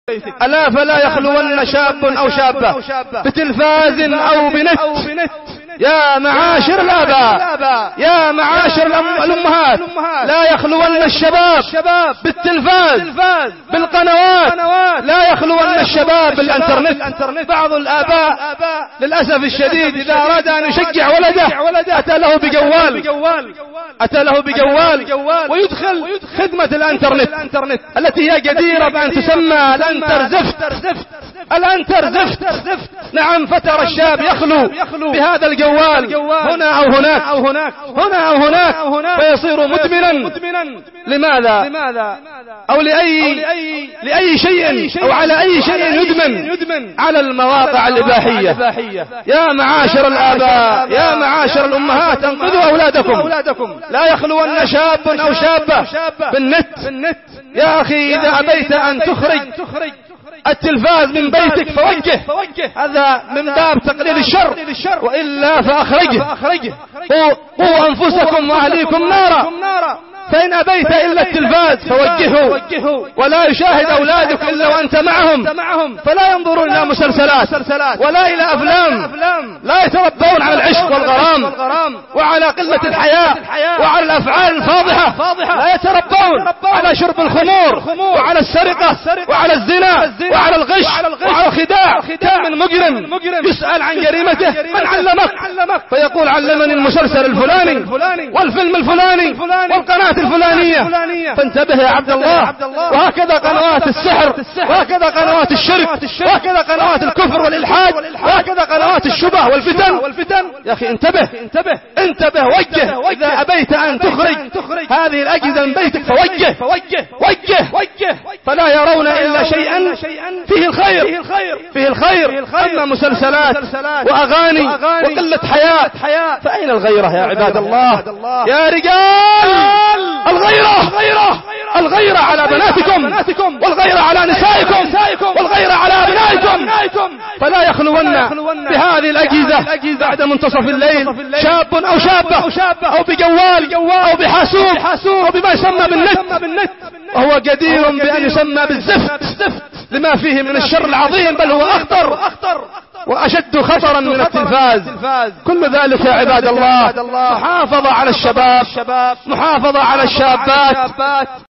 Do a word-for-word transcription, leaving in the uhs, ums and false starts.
ألا فلا يخلون شاب أو شابة بتلفاز أو بنت. يا معاشر الآباء، يا معاشر الأمهات، لا يخلون الشباب بالتلفاز بالقنوات، لا يخلون الشباب بالانترنت. بعض الآباء للأسف الشديد إذا أراد أن يشجع ولده أتى له بجوال أتى له بجوال ويدخل خدمة الانترنت التي هي جديرة بأن تسمى الانترزفت. الانترزفت نعم، فترى الشاب يخلو بهذا الجوال هنا أو هناك هنا أو هناك فيصير مدمنا. لماذا؟ أو لأي لأي شيء أو على أي شيء يدمن؟ على المواقع الإباحية. يا معاشر الآباء، يا معاشر الأمهات، انقذوا أولادكم. لا يخلون شاب أو شابة بالنت. يا أخي إذا أبيت أن تخرج التلفاز من بيتك فوجه، هذا من باب تقليل الشر، وإلا فأخرجه. قوا أنفسكم وأهليكم نارا، فإن أبيت إلا التلفاز فوجهه، ولا يشاهد أولادك إلا وأنت معهم، فلا ينظرون إلى مسلسلات ولا إلى أفلام، لا يتربون على العشق والغرام وعلى قلة الحياء وعلى الأفعال الفاضحة، لا يتربون على شرب الخمور وعلى السرقة وعلى الزنا وعلى الغش وعلى الخداع. كم من مجرم يسأل عن جريمته من علمك؟ فيقول علمني المسلسل الفلاني والفيلم الفلاني والقناة الفلانية. فانتبه يا عبد الله. وهكذا قنوات السحر، وهكذا قنوات الشرك، وهكذا قنوات الكفر والإلحاد، وهكذا قنوات الشبه والفتن. يا أخي انتبه انتبه وجه. إذا أبيت أن تخرج هذه الأجهزة من بيتك فوجه وجه، فلا يرون إلا شيئا فيه الخير فيه الخير أما مسلسلات وأغاني وقلة حياة، فأين الغيرة يا عباد الله؟ يا رجال، الغيرة الغيرة على بناتكم، والغيرة على نسائكم، والغيرة على أبنائكم. فلا يخلون بهذه الأجهزة بعد منتصف الليل شاب أو شابة أو بجوال أو بحاسوب أو بما يسمى بالنت، وهو جدير بأن يسمى بالزفت لما فيه من الشر العظيم، بل هو أخطر وأشد خطرا من التلفاز. كل ذلك يا عباد الله محافظة على الشباب، محافظة على الشابات.